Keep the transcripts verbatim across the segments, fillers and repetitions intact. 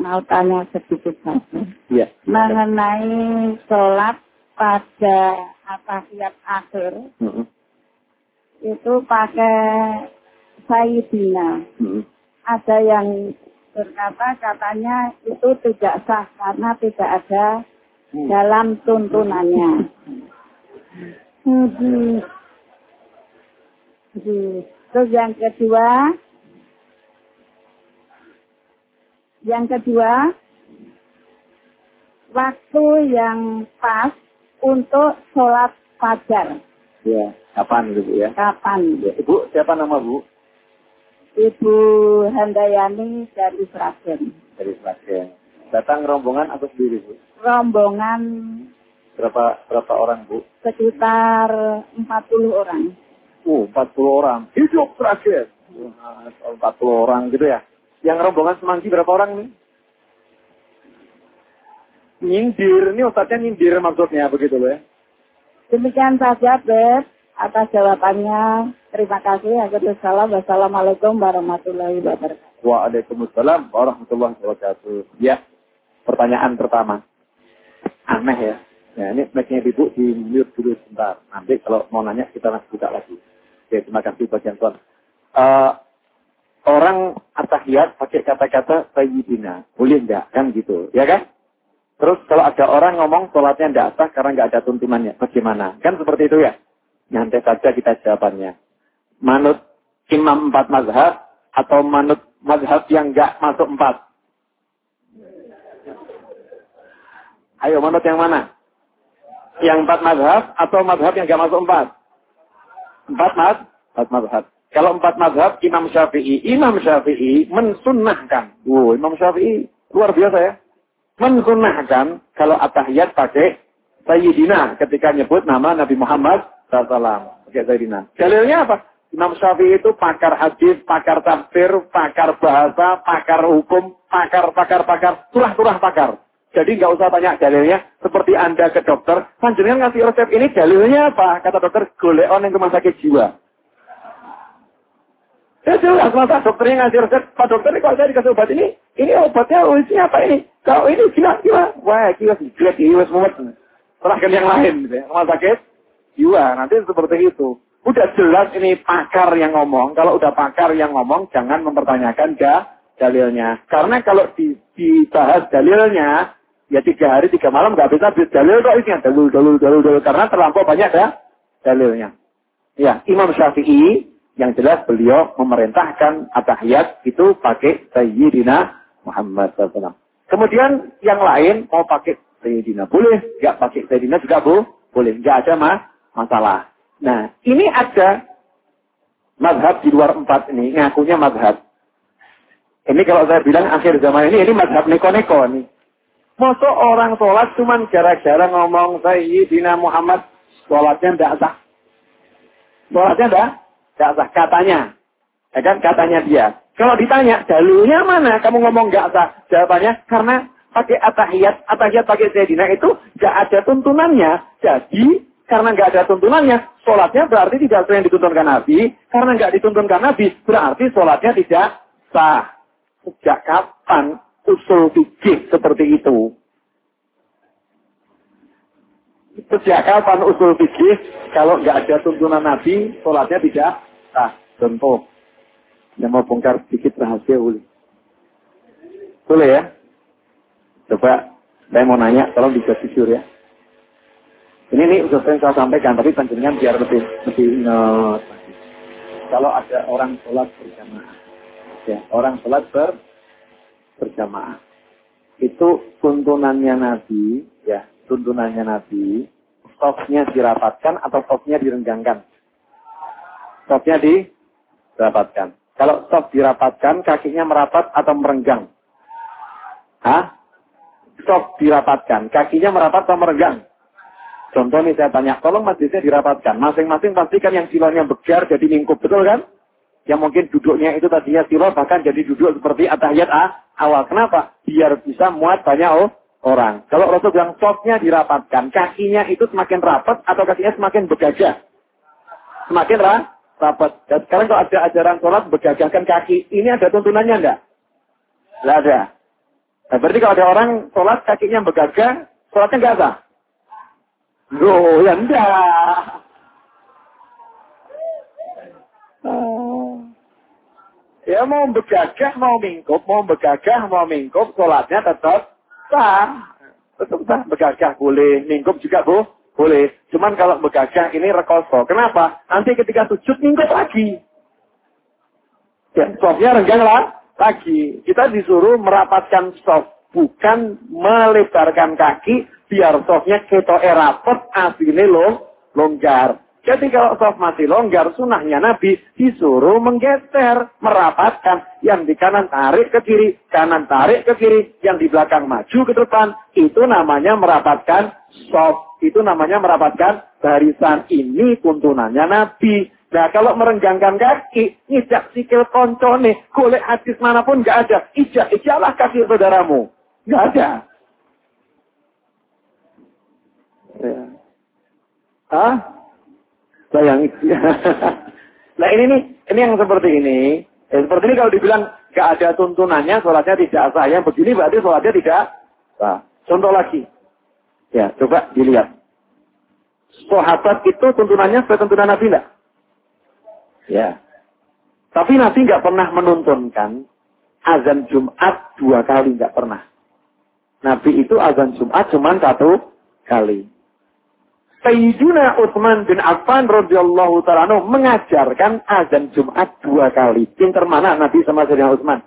mau tanya sedikit saja. Iya. Mengenai sholat pada atahiyat akhir, mm-hmm. itu pakai Sayyidina. Mm-hmm. Ada yang berkata katanya itu tidak sah karena tidak ada mm. dalam tuntunannya. Hmm. Terus yang kedua, yang kedua, waktu yang pas untuk sholat fajar. Ya, kapan gitu ya? Kapan? Ya, Ibu, siapa nama Bu? Ibu Handayani dari Sragen. Dari Sragen. Datang rombongan atau sendiri Bu? Rombongan. Berapa berapa orang Bu? Sekitar empat puluh orang. Oh, empat puluh orang. Hidup Sragen. empat puluh orang gitu ya. Yang rombongan semanggi berapa orang nih? Nyindir, ini ustadznya nyindir maksudnya begitu loh ya. Demikian saja Beb, atas jawabannya. Terima kasih. Wassalamualaikum warahmatullahi wabarakatuh. Waalaikumsalam warahmatullahi wabarakatuh. Ya, pertanyaan pertama. Aneh ya. Ya ini mic-nya Ibu di mute dulu sebentar. Nanti kalau mau nanya kita masih buka lagi. Oke, terima kasih bagian Tuan. Uh, orang atahiyat pakai kata-kata sayyidina. Boleh enggak? Kan gitu. Ya kan? Terus kalau ada orang ngomong sholatnya enggak sah karena enggak ada tuntunannya. Bagaimana? Kan seperti itu ya? Nanti saja kita jawabannya. Manut imam empat mazhab atau manut mazhab yang enggak masuk empat? Ayo manut yang mana? Yang empat mazhab atau mazhab yang enggak masuk empat? Empat mazhab? Empat mazhab. Kalau empat mazhab, Imam Syafi'i. Imam Syafi'i mensunnahkan. Wow, Imam Syafi'i luar biasa ya. Mensunnahkan kalau atahiyat pakai Sayyidina ketika nyebut nama Nabi Muhammad shallallahu alaihi wasallam. Pakai Sayyidina. Dalilnya apa? Imam Syafi'i itu pakar hadis, pakar tafsir, pakar bahasa, pakar hukum, pakar, pakar, pakar, turah-turah pakar. Jadi nggak usah tanya dalilnya. Seperti Anda ke dokter, panjenengan ngasih resep ini dalilnya apa? Kata dokter, goleon yang rumah sakit jiwa. Ya jelas, masa dokternya ngasih resep, Pak dokter ini kalau saya dikasih obat ini, ini obatnya isinya apa ini? Kalau ini gila, gila. Wah, gila, gila, gila, semua. Serahkan yang lain, gitu ya. Rumah sakit jiwa, nanti seperti itu. Udah jelas ini pakar yang ngomong. Kalau udah pakar yang ngomong, jangan mempertanyakan dah dalilnya. Karena kalau di, dibahas dalilnya, ya tiga hari, tiga malam nggak bisa habis dalil kok isinya. Dalil, dalil, dalil, dalil. Karena terlampau banyak dah dalilnya. Ya, Imam Syafi'i, yang jelas beliau memerintahkan atahiyat itu pakai Sayyidina Muhammad shallallahu alaihi wasallam. Kemudian yang lain mau pakai Sayyidina boleh, nggak pakai Sayyidina juga bu, boleh, nggak ada mas, masalah. Nah, ini ada mazhab di luar empat ini, ngakunya mazhab. Ini kalau saya bilang akhir zaman ini, ini mazhab neko-neko nih. Masa orang sholat cuman gara-gara ngomong Sayyidina Muhammad, sholatnya nggak sah. Sholatnya nggak nggak sah, katanya. Ya kan, katanya dia. Kalau ditanya, dalilnya mana? Kamu ngomong nggak sah. Jawabannya, karena pakai atahiyat, atahiyat pakai Sayyidina itu nggak ada tuntunannya. Jadi, karena nggak ada tuntunannya, sholatnya berarti tidak sesuai yang dituntunkan Nabi. Karena nggak dituntunkan Nabi, berarti sholatnya tidak sah. Sejak kapan usul fikih seperti itu? Sejak kapan usul fikih kalau nggak ada tuntunan Nabi, sholatnya tidak sah? Contoh, yang mau bongkar sedikit rahasia boleh? Boleh ya? Coba saya mau nanya, tolong dijawab jujur ya. Ini nih udah sering saya sampaikan, tapi panjenengan biar lebih lebih ingat. Kalau ada orang sholat berjamaah, ya orang sholat ber, berjamaah, itu tuntunannya Nabi, ya tuntunannya Nabi, stopnya dirapatkan atau stopnya direnggangkan? Stopnya dirapatkan. Kalau stop dirapatkan, kakinya merapat atau merenggang? Hah? Stop dirapatkan, kakinya merapat atau merenggang? Contoh nih saya tanya, tolong masjidnya dirapatkan. Masing-masing pastikan yang silonnya begar jadi lingkup, betul kan? Yang mungkin duduknya itu tadinya silo, bahkan jadi duduk seperti atahiyat ah, awal. Kenapa? Biar bisa muat banyak oh, orang. Kalau Rasul bilang stopnya dirapatkan, kakinya itu semakin rapat atau kakinya semakin bergagah? Semakin ra, rapat. Dan sekarang kalau ada ajaran sholat bergagahkan kaki, ini ada tuntunannya enggak? Tidak ada. Nah, berarti kalau ada orang sholat kakinya begagah, sholatnya nggak sah? Loh, ya enggak. Ya mau begagah, mau mingkup, mau begagah, mau mingkup, sholatnya tetap sah. Tetap sah, begagah boleh, mingkup juga bu, boleh. Cuman kalau begagah ini rekoso. Kenapa? Nanti ketika sujud mingkup lagi. Ya, softnya renggang lah lagi. Kita disuruh merapatkan soft, bukan melebarkan kaki, biar softnya ketok rapet, aslinya long, longgar. Jadi kalau soft masih longgar, sunahnya Nabi disuruh menggeser, merapatkan. Yang di kanan tarik ke kiri, kanan tarik ke kiri, yang di belakang maju ke depan. Itu namanya merapatkan soft. Itu namanya merapatkan barisan. Ini tuntunannya Nabi. Nah kalau merenggangkan kaki, ijak sikil koncone, golek hadis manapun nggak ada. Ijak, ijaklah kaki saudaramu. Nggak ada. Ya. Hah? Sayang. Nah ini nih, ini yang seperti ini. Ya, seperti ini kalau dibilang nggak ada tuntunannya, sholatnya tidak sah. Yang begini berarti sholatnya tidak sah. Contoh lagi. Ya, coba dilihat. Sahabat itu tuntunannya sesuai tuntunan Nabi enggak? Ya. Tapi Nabi nggak pernah menuntunkan azan Jumat dua kali, nggak pernah. Nabi itu azan Jumat cuma satu kali. Sayyidina Utsman bin Affan radhiyallahu ta'ala anhu mengajarkan azan Jumat dua kali. Pinter mana Nabi sama Sayyidina Utsman?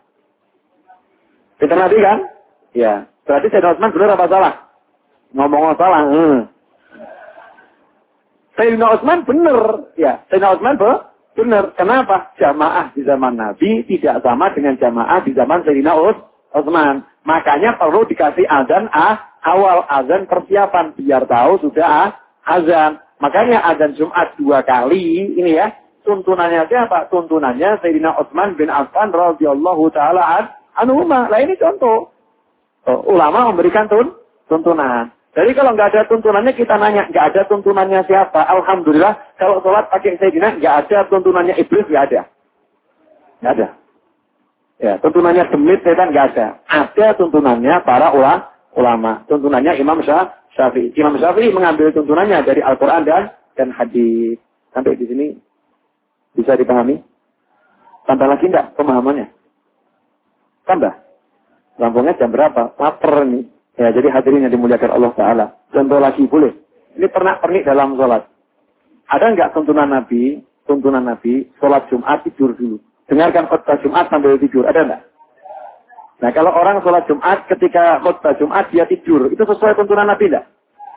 Pinter Nabi kan? Ya. Berarti Sayyidina Utsman benar apa salah? Ngomong salah. Hmm. Sayyidina Utsman benar. Ya. Sayyidina Utsman benar. Benar. Kenapa? Jamaah di zaman Nabi tidak sama dengan jamaah di zaman Sayyidina Utsman. Makanya perlu dikasih azan ah, awal azan persiapan biar tahu sudah ah, azan. Makanya azan Jumat dua kali ini ya. Tuntunannya siapa? Tuntunannya Sayyidina Utsman bin Affan radhiyallahu taala anhuma. Nah ini contoh. Oh, ulama memberikan tun tuntunan. Jadi kalau nggak ada tuntunannya kita nanya, nggak ada tuntunannya siapa? Alhamdulillah kalau sholat pakai Sayyidina nggak ada tuntunannya iblis, nggak ada. Nggak ada. Ya, tuntunannya demit setan nggak ada. Ada tuntunannya para ulama. Tuntunannya Imam Syafi'i. Imam Syafi'i mengambil tuntunannya dari Al-Quran dan dan hadis. Sampai di sini bisa dipahami? Tambah lagi enggak pemahamannya? Tambah. Lampunya jam berapa? Laper nih. Ya, jadi hadirin yang dimuliakan Allah Ta'ala. Contoh lagi boleh. Ini pernak-pernik dalam sholat. Ada enggak tuntunan Nabi? Tuntunan Nabi, sholat Jumat tidur dulu. Dengarkan khutbah Jumat sambil tidur. Ada enggak? Nah, kalau orang sholat Jumat ketika khutbah Jumat dia tidur. Itu sesuai tuntunan Nabi enggak?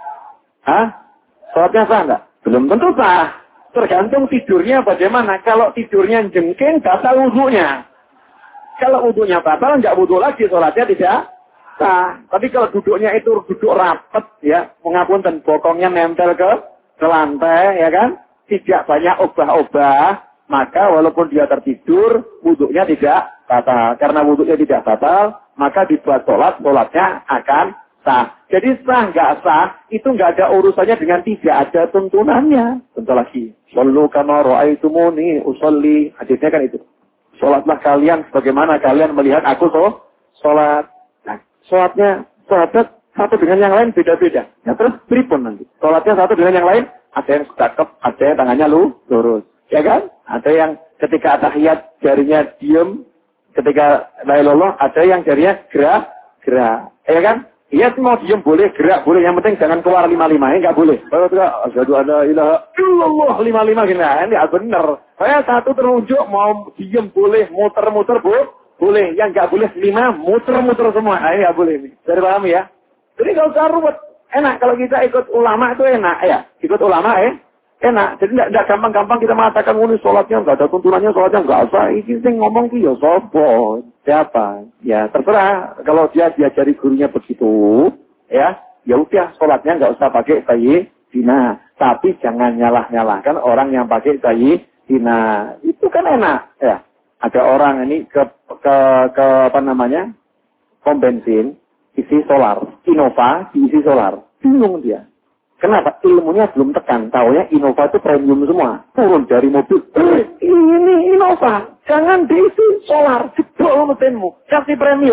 Hah? Sholatnya sah enggak? Belum tentu sah. Tergantung tidurnya bagaimana. Kalau tidurnya jengking, batal wudhunya. Kalau wudhunya batal, enggak wudhu lagi. Sholatnya tidak sah. Tapi kalau duduknya itu duduk rapet, ya. Mengapunten, bokongnya nempel ke, ke lantai, ya kan? Tidak banyak obah-obah. Maka walaupun dia tertidur, wudhunya tidak batal. Karena wudhunya tidak batal, maka dibuat sholat, sholatnya akan sah. Jadi sah nggak sah, itu nggak ada urusannya dengan tidak ada tuntunannya. Contoh lagi, Sallu kama ra'aitumuni usolli. Hadisnya kan itu. Sholatlah kalian sebagaimana kalian melihat aku so, sholat. Nah, sholatnya sahabat satu dengan yang lain beda-beda. Ya terus pripun nanti. Sholatnya satu dengan yang lain, ada yang cakep, ada yang tangannya lu lurus. Ya kan? Ada yang ketika tahiyat jarinya diem, ketika la ilaha illallah ada yang jarinya gerak-gerak. Ya kan? Iya mau diem boleh, gerak boleh, yang penting jangan keluar lima-lima, ya nggak boleh. Kalau tidak, asyhadu an la ilaha illallah lima-lima gini, ini nggak benar. Saya satu terunjuk mau diem boleh, muter-muter boleh, boleh. Yang nggak boleh lima, muter-muter semua, ini nggak boleh. Dari paham ya? Jadi kalau usah ruwet, enak kalau kita ikut ulama itu enak ya, ikut ulama ya. Enak, jadi tidak gampang-gampang kita mengatakan ini sholatnya nggak ada tuntunannya, sholatnya nggak usah. Ini sih ngomong ki ya sopo, siapa? Ya terserah. Kalau dia diajari gurunya begitu, ya, ya udah sholatnya nggak usah pakai sayyidina. Tapi jangan nyalah-nyalahkan orang yang pakai sayyidina. Itu kan enak, ya. Ada orang ini ke ke ke apa namanya pom bensin, isi solar, Innova diisi solar, bingung dia. Kenapa? Ilmunya belum tekan. Taunya Innova itu premium semua. Turun dari mobil. Eh, ini Innova. Jangan diisi solar. Jebol mesinmu. Kasih premium.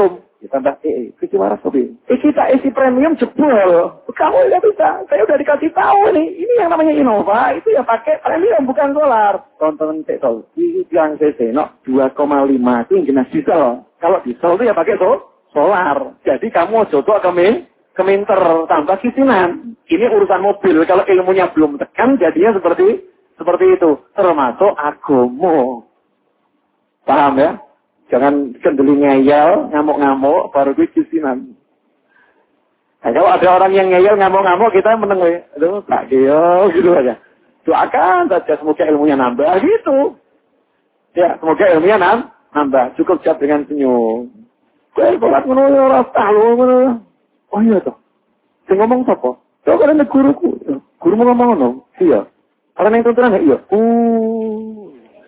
Ditambah E, isi waras kopi. Eh, kita isi premium jebol. Kamu nggak bisa. Saya udah dikasih tahu nih. Ini yang namanya Innova. Itu ya pakai premium, bukan solar. Tonton TikTok. Ini yang C C, no, dua koma lima itu yang jenis diesel. Kalau diesel itu ya pakai so, solar. Jadi kamu jodoh ke min, ke minter, tambah kisinan. Ini urusan mobil. Kalau ilmunya belum tekan, jadinya seperti seperti itu. Termasuk agomo. Paham ya? Jangan kendeli ngeyel, ngamuk-ngamuk, baru gue kisinan. Nah, kalau ada orang yang ngeyel, ngamuk-ngamuk, kita meneng, aduh, tak geo, gitu aja. Doakan saja, semoga ilmunya nambah, gitu. Ya, semoga ilmunya nam, nambah. Cukup jawab dengan senyum. Gue kolat menurut rasa, lu menurut. Oh iya toh. Saya ngomong apa? Coba kan ada guruku. Guru mau ngomong apa? Iya. Orang yang tuntunan, iya. Uh.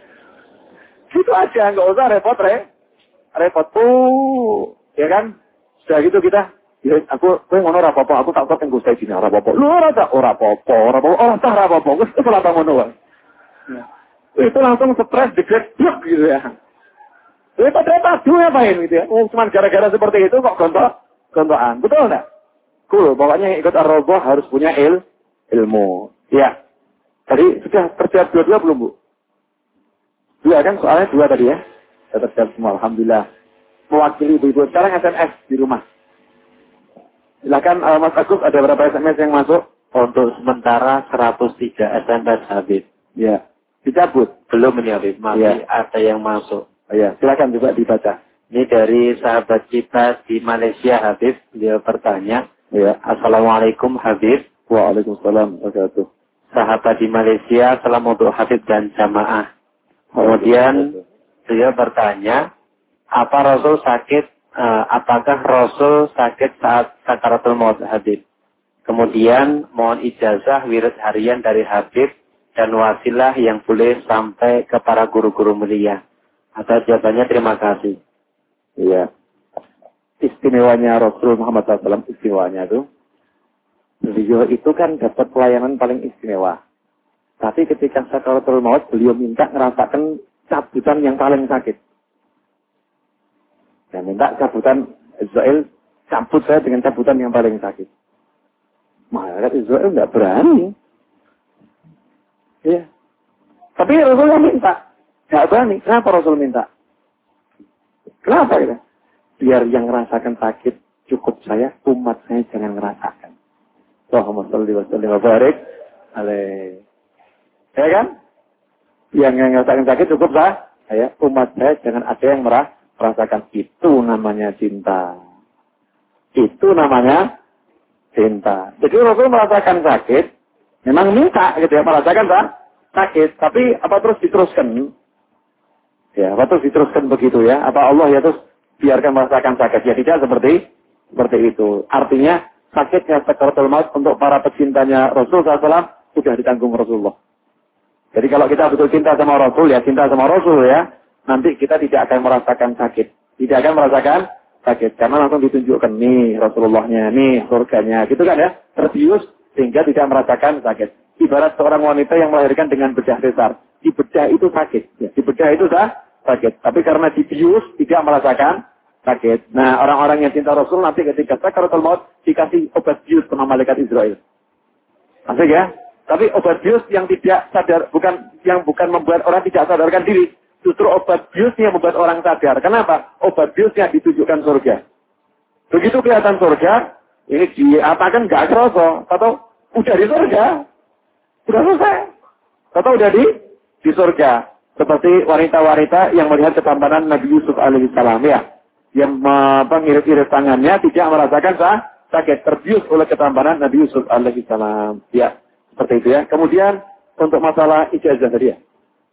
Gitu aja, nggak usah repot, re. Repot tuh, ya kan? Sudah gitu kita, ya aku, gue ngono rapopo, aku tak tahu tenggu saya sini rapopo. Lu rata, oh rapopo, rapopo, oh tak rapopo, gue itu apa ngono kan? Itu langsung stres, degret, blok gitu ya. Repot-repot, gue ngapain gitu ya? Oh, cuma gara-gara seperti itu kok gontok, gontokan, betul nggak? Cool, pokoknya ikut ar-roboh harus punya il, ilmu. Ya, tadi sudah terjawab dua-dua belum Bu? Dua kan, soalnya dua tadi ya. Saya terjawab semua, alhamdulillah. Mewakili ibu-ibu. Sekarang S M S di rumah. Silakan uh, Mas Agus, ada berapa S M S yang masuk? Untuk sementara seratus tiga S M S Habib. Ya. Dicabut? Belum ini Habib, masih ya. Ada yang masuk. Oh, ya, silakan juga dibaca. Ini dari sahabat kita di Malaysia Habib. Dia bertanya. Ya. Assalamualaikum Habib. Waalaikumsalam. Wabarakatuh. Sahabat di Malaysia, salam untuk Habib dan jamaah. Kemudian dia bertanya, apa Rasul sakit, uh, apakah Rasul sakit saat sakaratul maut Habib? Kemudian mohon ijazah wirid harian dari Habib dan wasilah yang boleh sampai ke para guru-guru mulia. Atas jawabannya terima kasih. Iya. Istimewanya Rasul Muhammad shallallahu alaihi wasallam, istimewanya itu, beliau itu kan dapat pelayanan paling istimewa. Tapi ketika sakaratul maut, beliau minta ngerasakan cabutan yang paling sakit. Ya, minta cabutan Israel, cabut saya dengan cabutan yang paling sakit. Malaikat Israel nggak berani. Ya. Tapi Rasulullah minta. Nggak berani. Kenapa Rasul minta? Kenapa ya? Biar yang ngerasakan sakit cukup saya, umat saya jangan ngerasakan. Allahumma sholli wa sallim wa barik alaihi. Ya kan? Yang yang ngerasakan sakit cukup sah. Ya, umat saya jangan ada yang merah, merasakan. Itu namanya cinta. Itu namanya cinta. Jadi Rasul merasakan sakit, memang minta gitu ya, merasakan sah, sakit. Tapi apa terus diteruskan? Ya, apa terus diteruskan begitu ya? Apa Allah ya terus biarkan merasakan sakit? Ya tidak seperti seperti itu. Artinya sakitnya sakaratul maut untuk para pecintanya Rasul shallallahu alaihi wasallam sudah ditanggung Rasulullah. Jadi kalau kita betul cinta sama Rasul, ya cinta sama Rasul ya, nanti kita tidak akan merasakan sakit. Tidak akan merasakan sakit. Karena langsung ditunjukkan, nih Rasulullahnya, nih surganya. Gitu kan ya, terbius sehingga tidak merasakan sakit. Ibarat seorang wanita yang melahirkan dengan bedah sesar. Di bedah itu sakit. Ya, di bedah itu sah, sakit. Tapi karena dibius, tidak merasakan sakit. Nah, orang-orang yang cinta Rasul nanti ketika sakaratul maut dikasih obat bius sama malaikat Israel. Asik ya? Tapi obat bius yang tidak sadar, bukan yang bukan membuat orang tidak sadarkan diri. Justru obat biusnya membuat orang sadar. Kenapa? Obat biusnya ditunjukkan surga. Begitu kelihatan surga, ini diatakan nggak kerasa. Atau udah di surga. Sudah selesai. Atau udah di di surga. Seperti wanita-wanita yang melihat ketampanan Nabi Yusuf alaihissalam ya. Yang mengirit-irit tangannya tidak merasakan sah, sakit. Terbius oleh ketampanan Nabi Yusuf alaihissalam. Ya. Seperti itu ya. Kemudian untuk masalah ijazah tadi ya.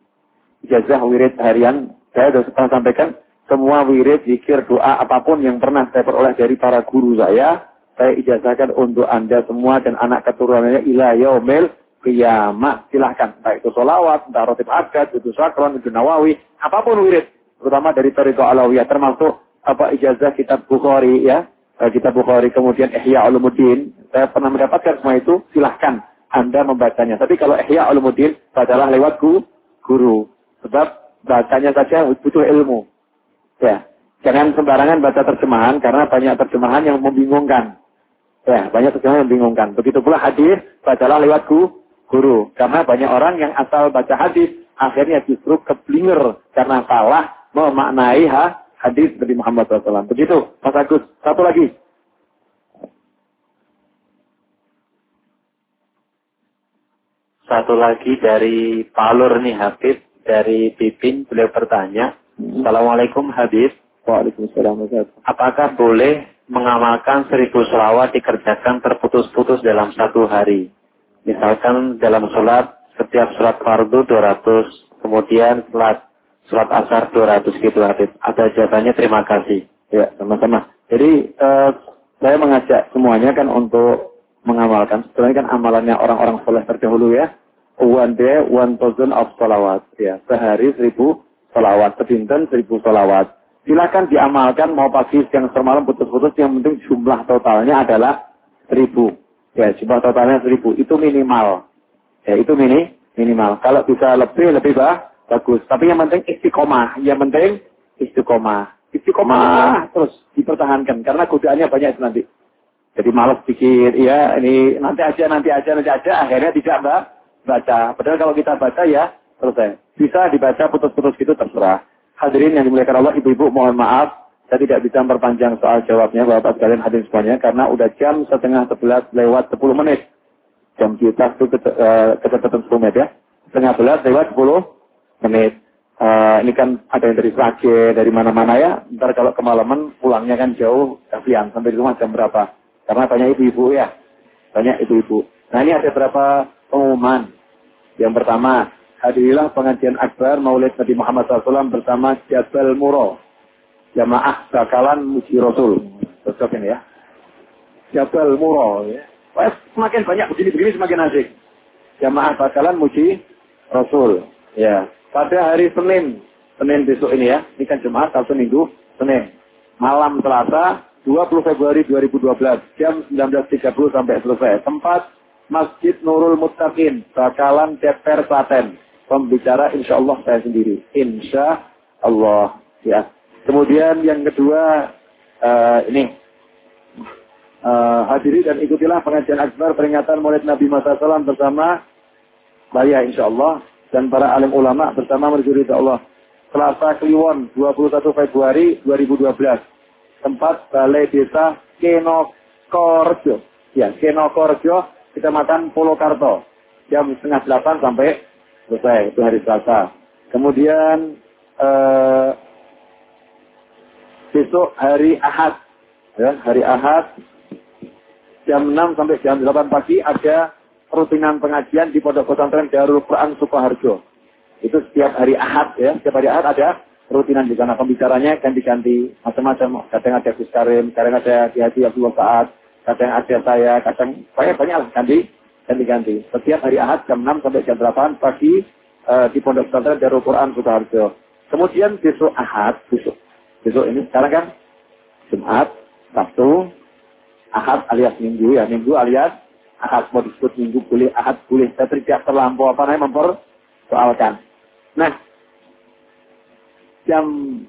Ijazah wirid harian. Saya sudah pernah sampaikan. Semua wirid, zikir, doa, apapun yang pernah saya peroleh dari para guru saya. Saya ijazahkan untuk Anda semua dan anak keturunannya ila yaumil qiyamah. Silahkan. Entah itu sholawat, entah rotib agad, itu sakron, itu nawawi. Apapun wirid. Terutama dari Tariqah Alawiyah. Termasuk apa ijazah kitab Bukhari ya. Kitab Bukhari. Kemudian Ihya Ulumuddin. Saya pernah mendapatkan semua itu. Silahkan Anda membacanya. Tapi kalau Ihya Ulumuddin, bacalah lewat guru. Sebab bacanya saja butuh ilmu. Ya. Jangan sembarangan baca terjemahan karena banyak terjemahan yang membingungkan. Ya, banyak terjemahan yang membingungkan. Begitu pula hadis, bacalah lewat guru. Karena banyak orang yang asal baca hadis, akhirnya justru keblinger karena salah memaknai ha, hadis Nabi Muhammad shallallahu alaihi wasallam. Begitu, Mas Agus. Satu lagi. Satu lagi dari Palur nih Habib, dari Pipin, beliau bertanya, hmm. Assalamualaikum Habib. Waalaikumsalam. Apakah boleh mengamalkan seribu sholawat dikerjakan terputus-putus dalam satu hari? Misalkan dalam sholat, setiap sholat fardu dua ratus, kemudian sholat, sholat asar dua ratus gitu Habib. Ada jawabannya, terima kasih. Ya, sama-sama. Jadi, uh, saya mengajak semuanya kan untuk mengamalkan. Sebenarnya kan amalannya orang-orang soleh terdahulu ya. One day, one thousand of sholawat. Ya, sehari seribu sholawat. Sedinten seribu sholawat. Silakan diamalkan mau pagi, siang, sore, malam, putus-putus. Yang penting jumlah totalnya adalah seribu. Ya, jumlah totalnya seribu. Itu minimal. Ya, itu mini, minimal. Kalau bisa lebih, lebih bah, bagus. Tapi yang penting istiqomah. Yang penting istiqomah. Istiqomah terus dipertahankan. Karena godaannya banyak itu nanti. Jadi malas pikir, ya ini nanti aja, nanti aja, nanti aja. Akhirnya tidak bah, baca. Padahal kalau kita baca ya, selesai. Bisa dibaca putus-putus gitu terserah. Hadirin yang dimuliakan Allah, ibu-ibu mohon maaf, saya tidak bisa memperpanjang soal jawabnya, Bapak sekalian hadirin semuanya, karena udah jam setengah sebelas lewat sepuluh menit. Jam kita itu kecepatan sepuluh menit ya. Setengah sebelas lewat sepuluh menit. Uh, ini kan ada yang dari Sragen, dari mana-mana ya. Ntar kalau kemalaman pulangnya kan jauh, kasihan sampai di rumah jam berapa. Karena banyak ibu-ibu ya. Banyak ibu-ibu. Nah ini ada beberapa pengumuman. Yang pertama, hadirilah pengajian akbar Maulid Nabi Muhammad shallallahu alaihi wasallam bersama Jabal Muro. Jamaah bakalan muji Rasul. Cocok ini ya. Jabal Muro. Ya. Wah, semakin banyak begini-begini semakin asik. Jamaah bakalan muji Rasul. Ya. Pada hari Senin. Senin besok ini ya. Ini kan Jumat, Sabtu, Minggu, Senin. Malam Selasa, dua puluh Februari dua ribu dua belas. Jam sembilan belas tiga puluh sampai selesai. Tempat Masjid Nurul Muttaqin. Bakalan Ceper Klaten. Pembicara insya Allah saya sendiri. Insya Allah. Ya. Kemudian yang kedua, uh, ini. Uh, hadiri dan ikutilah pengajian akbar peringatan Maulid Nabi Muhammad shallallahu alaihi wasallam bersama saya insya Allah. Dan para alim ulama bersama menuju ridha Allah. Selasa Kliwon, dua puluh satu Februari dua ribu dua belas. Tempat Balai Desa Kenokorjo. Ya, Kenokorjo, Kecamatan Polokarto. Jam setengah delapan sampai selesai, itu hari Selasa. Kemudian eh, besok hari Ahad, ya, hari Ahad jam enam sampai jam delapan pagi ada rutinan pengajian di Pondok Pesantren Darul Quran Sukoharjo. Itu setiap hari Ahad ya, setiap hari Ahad ada rutinan di sana. Pembicaranya ganti-ganti, macam-macam. Kadang ada Gus Karim, kadang ada Ki Haji Abdullah Sa'ad, kadang ada saya, kadang banyak banyak lah ganti. ganti-ganti. Setiap hari Ahad jam enam sampai jam delapan pagi uh, di Pondok Pesantren Darul Quran Sukoharjo. Kemudian besok Ahad, besok, besok ini sekarang kan Jumat, Sabtu, Ahad alias Minggu ya, Minggu alias Ahad, mau disebut Minggu boleh, Ahad boleh. Saya tidak terlampau apa namanya mempersoalkan. Nah, jam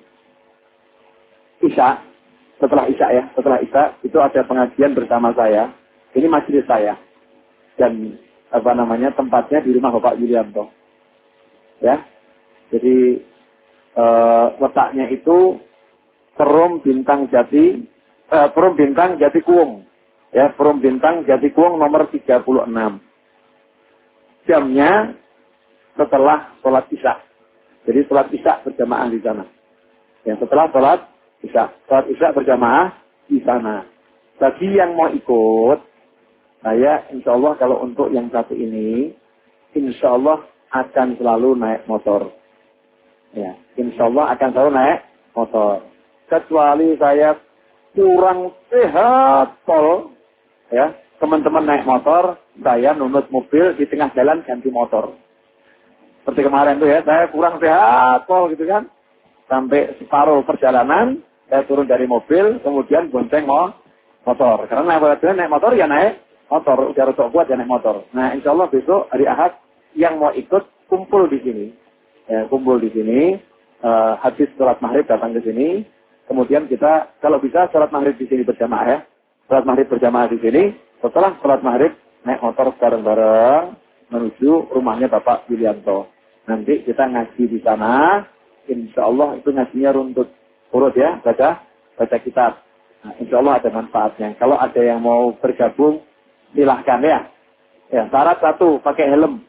Isya, setelah Isya ya, setelah Isya itu ada pengajian bersama saya. Ini majelis saya. Dan apa namanya tempatnya di rumah Bapak Yulianto. Ya, jadi eh, letaknya itu Perum Bintang Jati, eh, Perum Bintang Jati Kuwung, ya Perum Bintang Jati Kuwung nomor tiga puluh enam. Jamnya setelah sholat Isya. Jadi sholat Isya berjamaah di sana. Ya, setelah sholat Isya, sholat Isya berjamaah di sana. Bagi yang mau ikut, saya insya Allah kalau untuk yang satu ini, insya Allah akan selalu naik motor. Ya, insya Allah akan selalu naik motor. Kecuali saya kurang sehat tol, ya teman-teman naik motor, saya nunut mobil di tengah jalan ganti motor. Seperti kemarin tuh ya, saya kurang sehat tol gitu kan, sampai separuh perjalanan saya turun dari mobil, kemudian bonceng mau motor. Karena naik, naik motor ya naik motor, udah rotok kuat ya naik motor. Nah insya Allah besok hari Ahad yang mau ikut kumpul di sini, ya, kumpul di sini. Uh, habis sholat maghrib datang ke sini. Kemudian kita kalau bisa sholat maghrib di sini berjamaah ya. Sholat maghrib berjamaah di sini. Setelah sholat maghrib naik motor bareng-bareng menuju rumahnya Bapak Yulianto. Nanti kita ngaji di sana. Insya Allah itu ngajinya runtut urut ya, baca baca kitab. Nah, insya Allah ada manfaatnya. Kalau ada yang mau bergabung, silahkan ya. Ya, syarat satu pakai helm.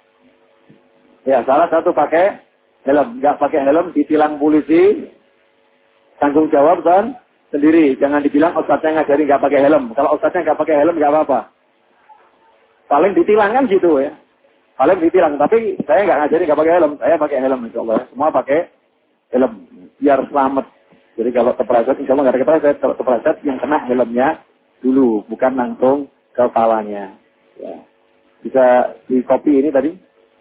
Ya, syarat satu pakai helm. Nggak pakai helm ditilang polisi, tanggung jawab kan sendiri. Jangan dibilang ustadznya ngajari nggak pakai helm. Kalau ustadznya nggak pakai helm nggak apa-apa. Paling ditilang kan gitu ya. Paling ditilang. Tapi saya nggak ngajari nggak pakai helm. Saya pakai helm insya Allah. Semua pakai helm biar selamat. Jadi kalau kepleset, insya Allah nggak ada kepleset. Kalau kepleset yang kena helmnya dulu, bukan langsung kepalanya. Ya. Bisa di copy ini tadi.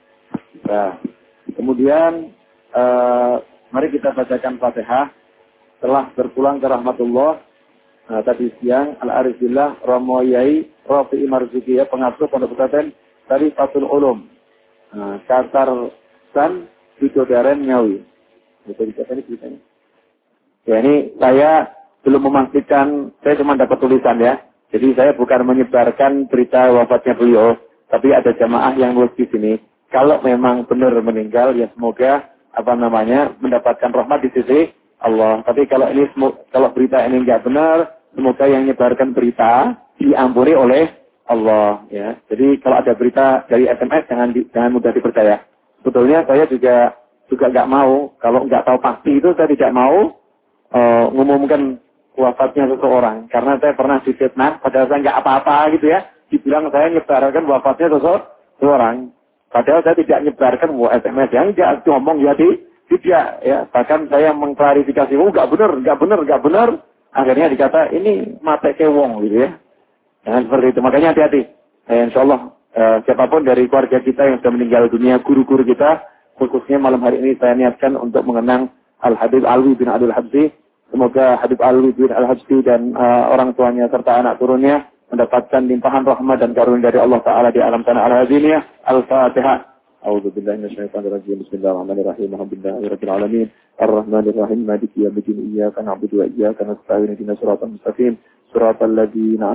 Nah, kemudian uh, mari kita bacakan Fatihah. Setelah berpulang ke rahmatullah, nah, tadi siang Al-Arifillah Romo Yai Rafi'i Marzuki ya, pengasuh pondok pesantren dari Fatul Ulum. Nah, Kasar San Bidodaren Ngawi. Itu di ini ceritanya. Ya, ini saya belum memastikan, saya cuma dapat tulisan ya. Jadi saya bukan menyebarkan berita wafatnya beliau, tapi ada jamaah yang nulis di sini. Kalau memang benar meninggal, ya semoga apa namanya mendapatkan rahmat di sisi Allah. Tapi kalau ini kalau berita ini enggak benar, semoga yang menyebarkan berita diampuni oleh Allah. Ya. Jadi kalau ada berita dari S M S jangan di, jangan mudah dipercaya. Sebetulnya saya juga juga enggak mau, kalau enggak tahu pasti itu saya tidak mau Uh, ngumumkan wafatnya seseorang. Karena saya pernah difitnah, padahal saya nggak apa-apa gitu ya. Dibilang saya nyebarkan wafatnya seseorang. Padahal saya tidak nyebarkan S M S yang tidak ngomong ya di, tidak ya. Bahkan saya mengklarifikasi, oh nggak benar, nggak benar, nggak benar. Akhirnya dikata ini mate kewong gitu ya. Jangan seperti itu. Makanya hati-hati. Eh, insya Allah uh, siapapun dari keluarga kita yang sudah meninggal dunia, guru-guru kita, khususnya malam hari ini saya niatkan untuk mengenang Al-Habib Alwi bin Abdul Habsi. Semoga Habib Alwi bin Al-Habsi dan uh, orang tuanya serta anak turunnya mendapatkan limpahan rahmat dan karunia dari Allah Ta'ala di alam sana al-hadiniyah. Al-Fatihah. A'udzubillahi minasyaitonirrajim. Bismillahirrahmanirrahim. Alhamdulillahirabbil alamin. Ar-Rahmanirrahim. Maliki yaumiddin. Iyyaka na'budu wa iyyaka nasta'in. Ihdinas siratal mustaqim. Siratal ladzina